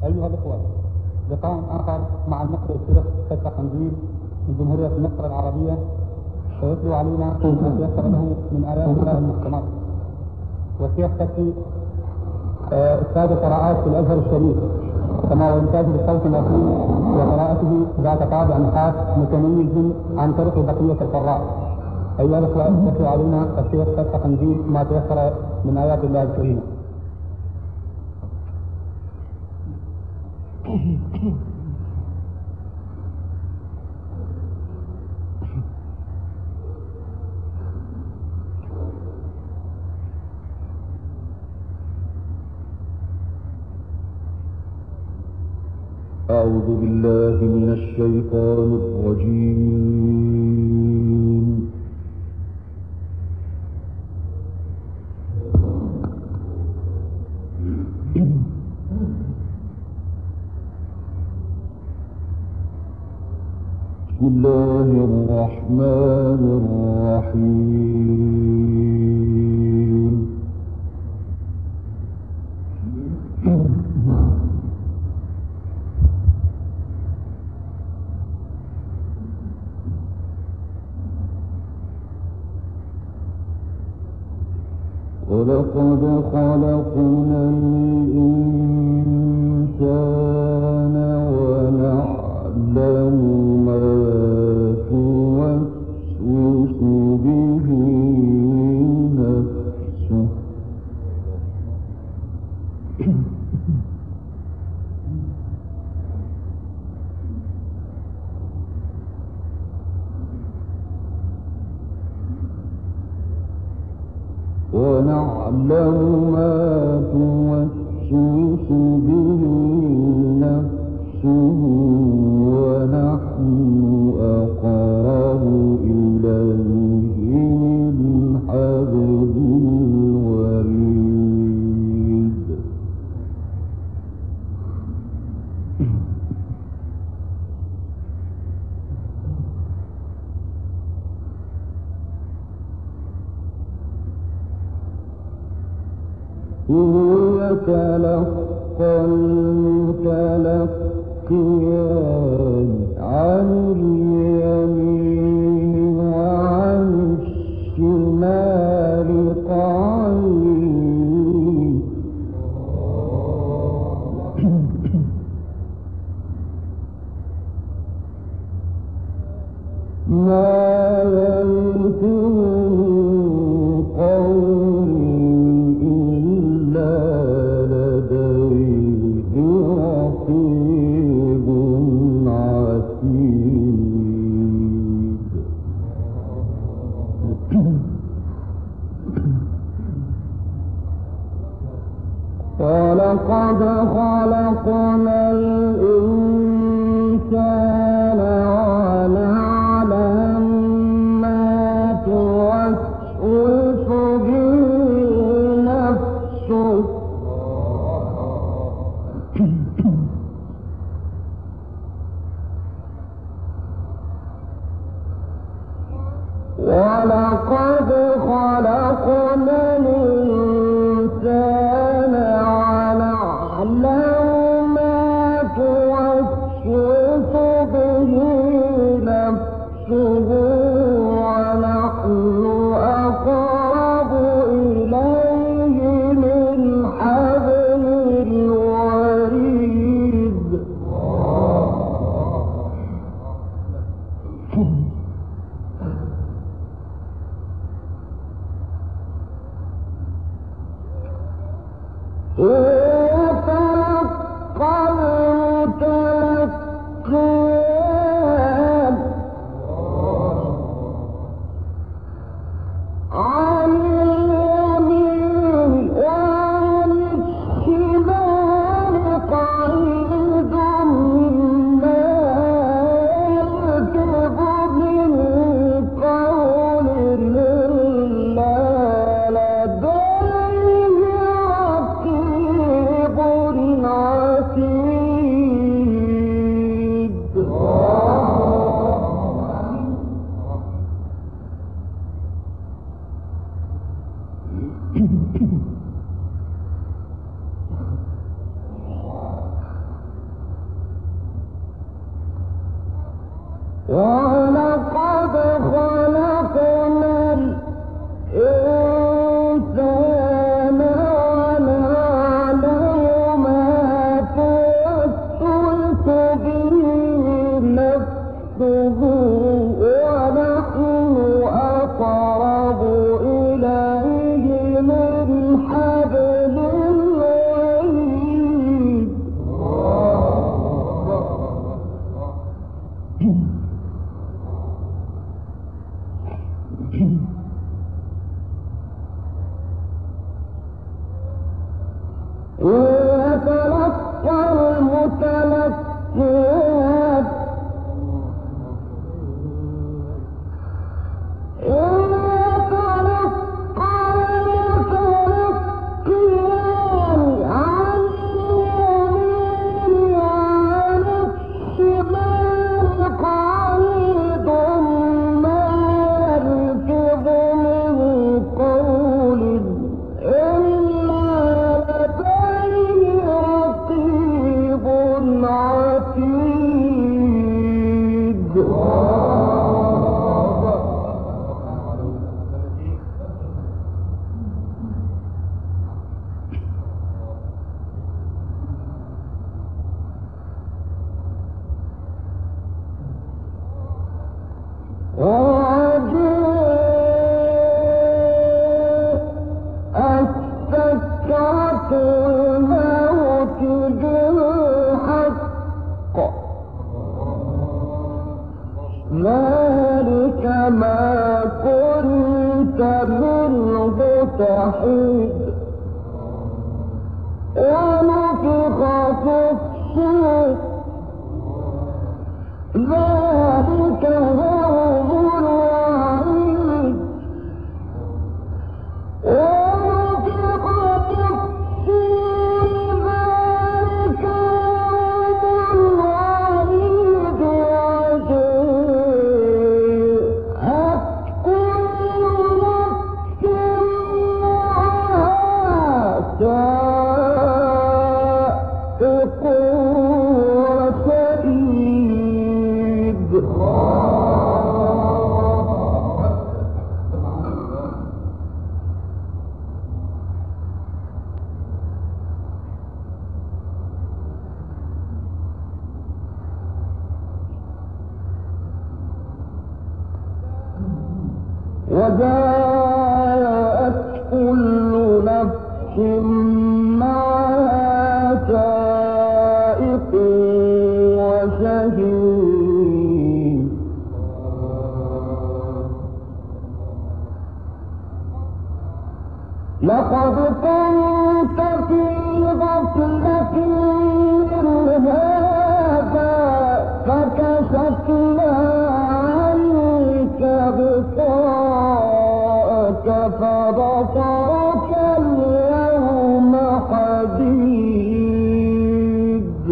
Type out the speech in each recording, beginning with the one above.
أيها الإخوة، لقاء آخر مع المقرئ الشيخ فتحي قنديل من جمهورية مصر العربية، سيتلو علينا ما تيسر له من آيات الله المحكمات. والشيخ فتحي أستاذ قراءات في الأزهر الشريف، كما وإنتاجه بصوت أصيل وقراءته ذات طابع خاص متميز عن طريق بقية القراء. أيها الأخوة، يتلو علينا الشيخ فتحي قنديل ما تيسر من آيات الله الكريمة. أعوذ بالله من الشيطان الرجيم. بسم الله الرحمن الرحيم. ولقد خلقنا الإنسان ونعلم ما توسوس به نفسه. ونعلم ما توسوس به نفسه ونحن أقرب إليه من حبل الوريد. يتلقى المتلقيان عن اليمين وعن الشمال قعيد. ما يلفظ من قول إلا لديه رقيب عتيد. ولقد خلقنا الإنسان ونعلم ما توسوس به نفسه. ولقد خلقنا الإنسان ونعلم ما توسوس به نفسه ونحن أقرب إليه من حبل الوريد. يتلقى المتلقيان عن اليمين وعن الشمال قعيد. ما يلفظ من قول إلا لديه رقيب ولقد خلقنا الإنسان ونعلم ما توسوس به نفسه ونحن أقرب إليه من حبل الوريد. يتلقى المتلقيات عن اليمين وعن الشمال قعيد ما يلفظ من قول إلا لديه رقيب عتيد. السكرة الموت بالحق ذلك ما كنت منه تحيد. ونفخ في الصور ذلك يوم الوعيد. ونفخ في الصور ذلك يوم الوعيد. وجاءت كل نفس معها سائق وشهيد. وجاءت كل نفس معها سائق وشهيد. لقد كنت في غفلة من هذا فكشفنا عنك غطاءك فبصرك اليوم حديد.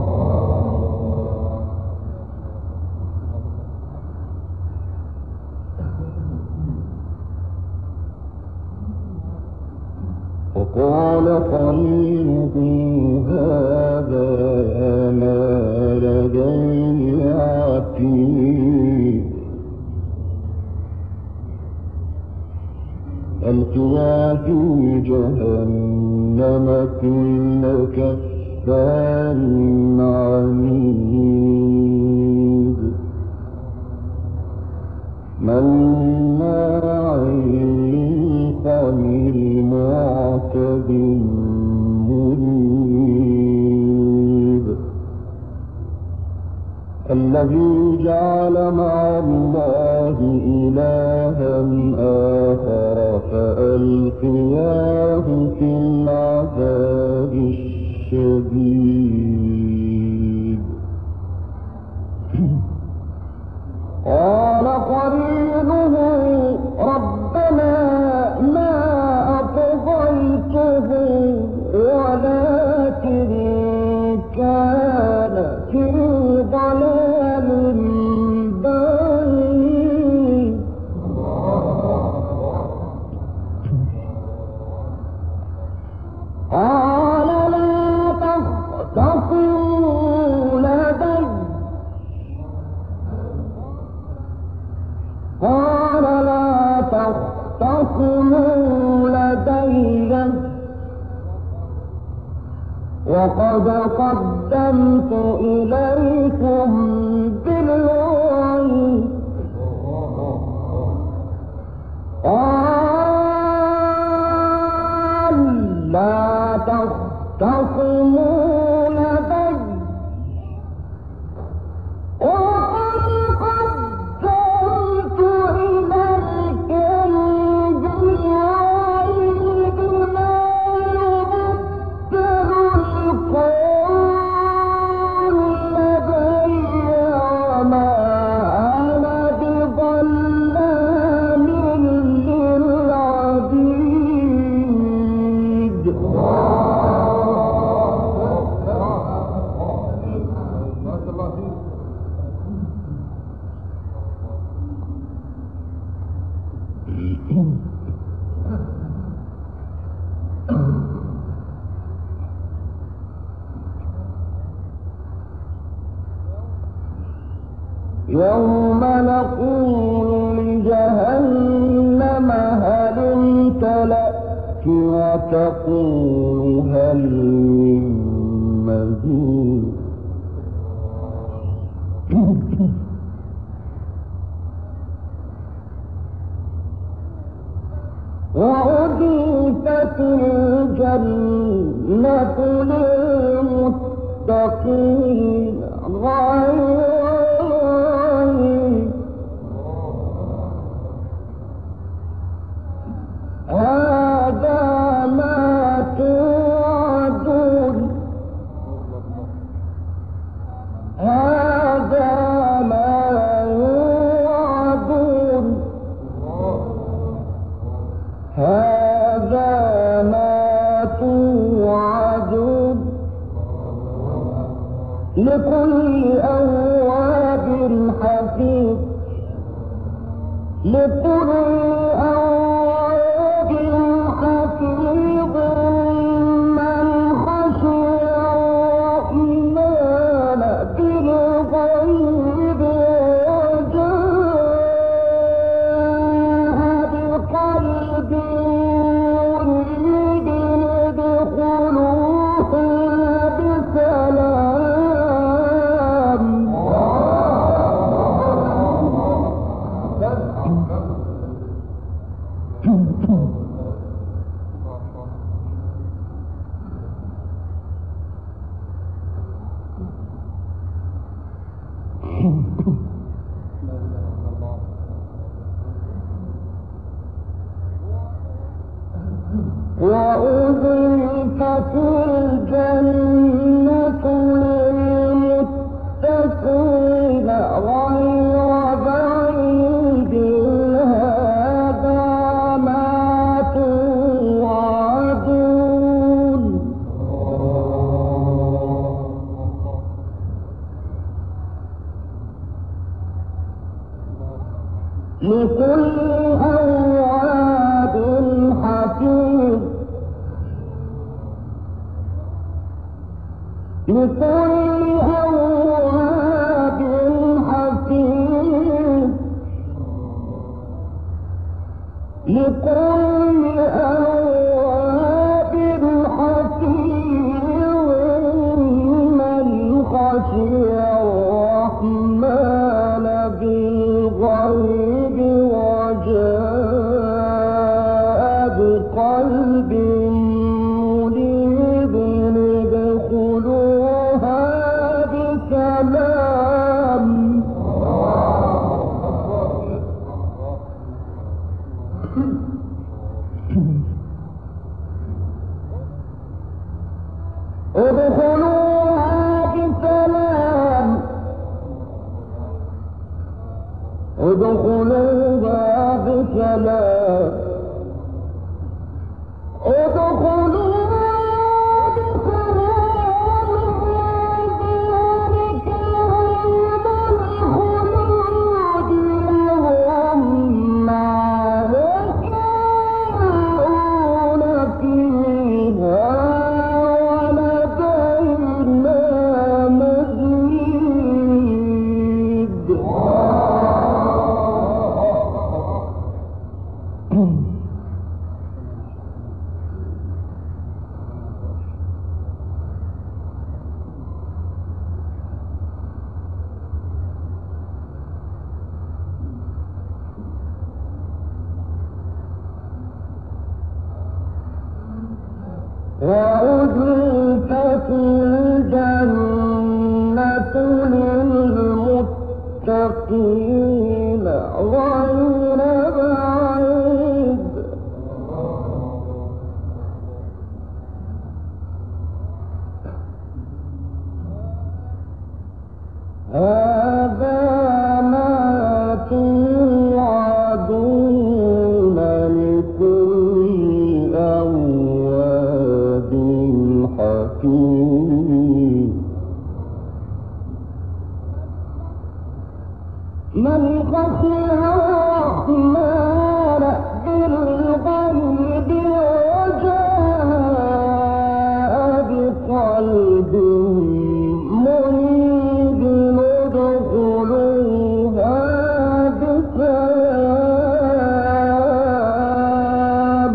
وقال قرينه هذا ما لدي عتيد. ألقيا في جهنم كل كفار عنيد مناع للخير معتد مريب. الذي جعل مع الله إلها آخر فألقياه في العذاب الشديد. قال قرينه ربنا ما أطغيته ولكن كان في ضلال بعيد. قال لا تختصموا وقد قدمت إليكم بالوحي لا تختصموا لدي وقد قدمت إليكم بالوحي بما يبدل القول لدي وما أنا بظلام للعبيد. يوم نقول لجهنم هل امتلأت وتقول هل من مزيد وأضيفت الجنة للمتقين غير هذا ما توعدون هذا ما يوعدون هذا ما توعدون لكل أواب حفيظ لكل أواب حفيظ من خشي الرحمن بالغيب وجاء بقلب منيب ادخلوها بسلام. وأضيفت الجنة للمتقين غير بعيد هذا ما توعدون لكل أواب حفيظ لكل أواب حفيظ لكل أواب حفيظ من خشي الرحمن بالغيب وجاء بقلب منيب ادخلوها بسلام. ادخلوها بسلام ادخلوها بسلام ادخلوها وأزلفت الجنة للمتقين غير بعيد هذا ما توعدون لكل أواب حكيم من خشي الرحمن بالغيب وجاء بقلب منيب ادخلوها بسلام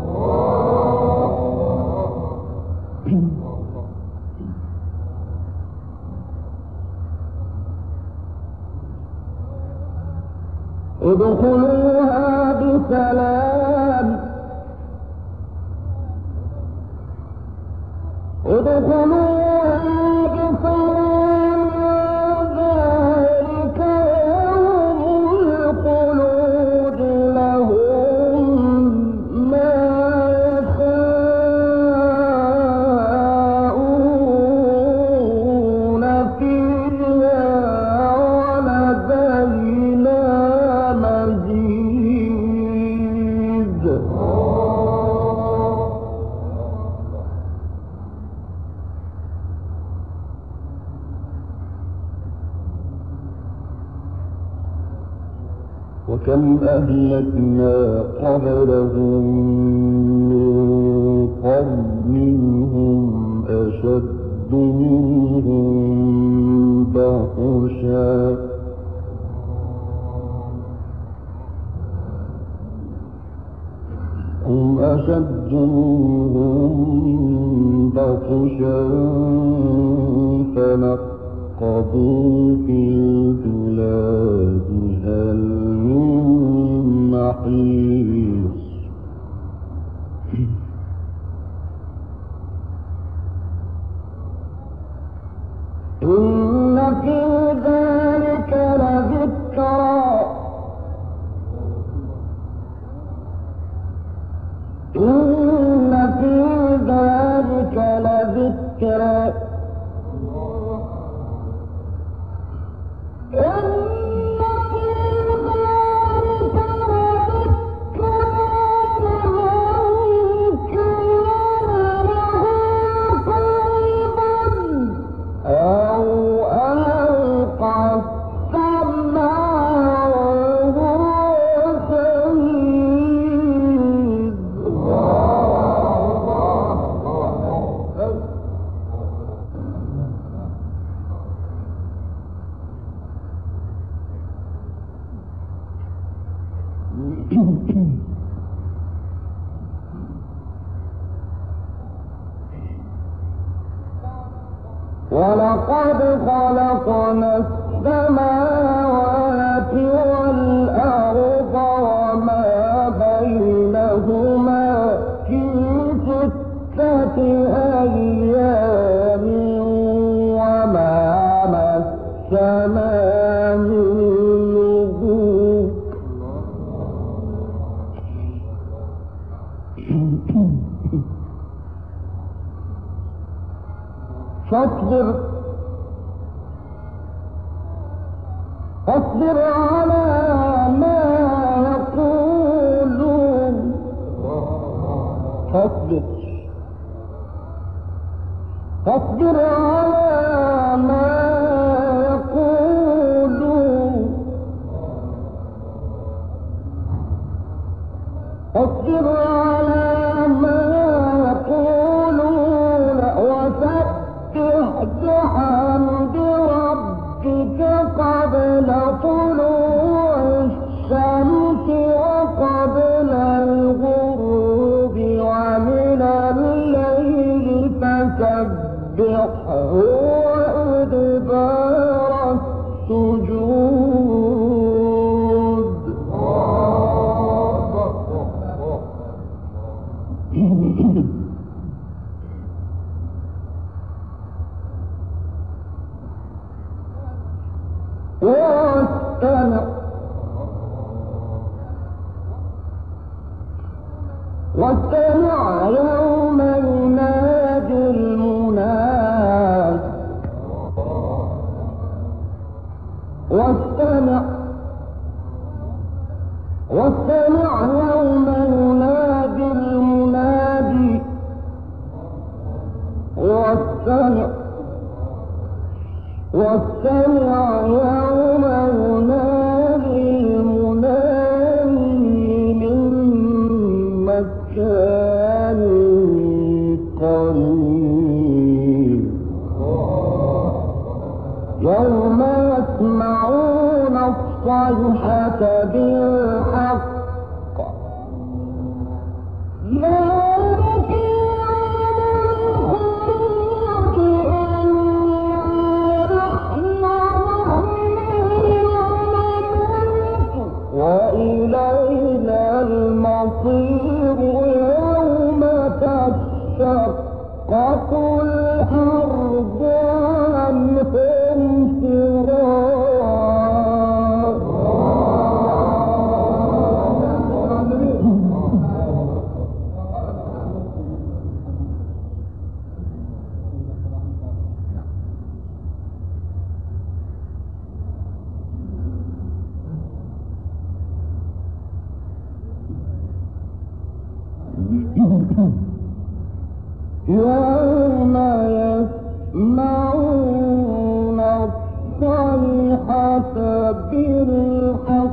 ادخلوها بسلام ادخلوها بسلام ذلك يوم الخلود لهم ما يشاءون فيها ولدينا مزيد وكم أهلكنا قبلهم من قرن هم أشد منهم بطشا هم أشد منهم بطشا فنقبوا في البلاد هل من محيص إن في ذلك لذكرى إن في ذلك لذكرى ولقد خلقنا السماوات والأرض وما بينهما في 6 أيام وما مسنا من لغوب فاصبر على ما يقولون فاصبر على ما يقولون فاصبر على ما يقولون وسبح بحمد ربك قبل طلوع الشمس وقبل الغروب ومن الليل فسبحه وأدبار السجود واستمع يوم ينادي المناد واستمع يوم ينادي المنادي واستمع يوم ينادي المنادي من مكان قريب يوم يسمعون الصيحة بالحق ذلك وإلينا المصير يوم تشقق الأرض عنهم يوم يسمعون الصيحة بالحق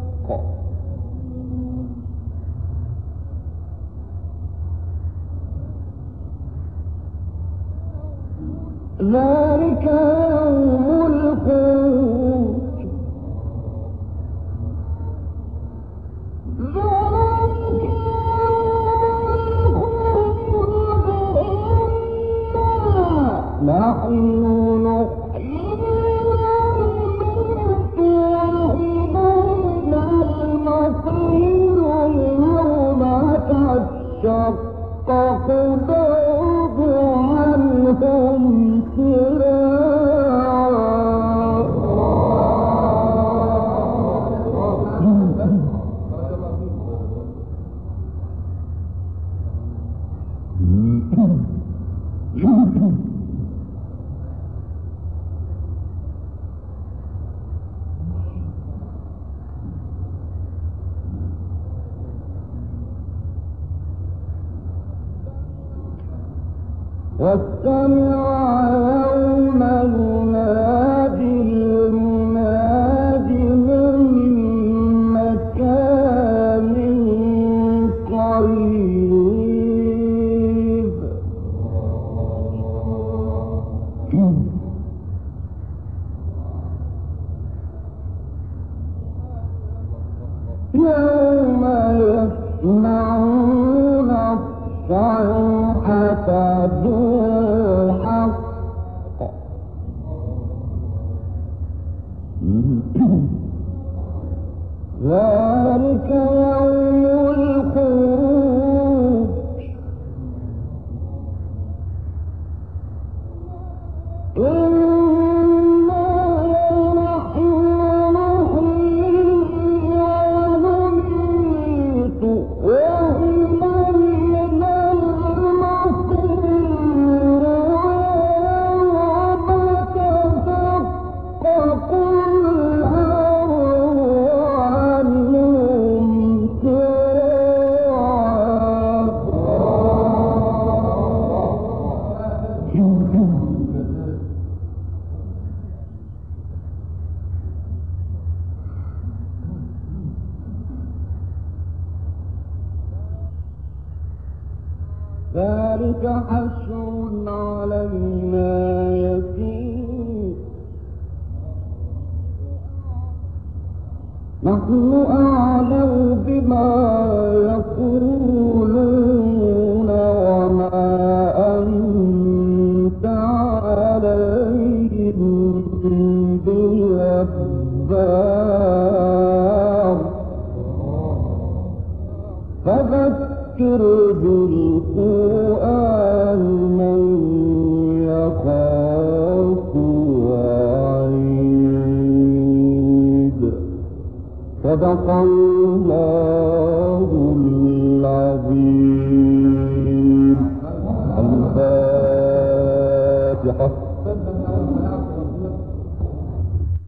ذلك يوم الخروج نحن وإلينا المصير يوم تشقق الأرض عنهم واستمع يوم ينادي المنادي من مكان قريب يوم يسمعون الصيحة بالحق ذلك يوم الخروج إنا نحن نحيي ونميت وإلينا المصير يوم تشقق الأرض عنهم ذلك حشر علينا يسير نحن أعلم بما يقولون وما أنت عليهم بجبار فذكر بالقرآن من يخاف وعيد صدق الله العظيم. الفاتحة.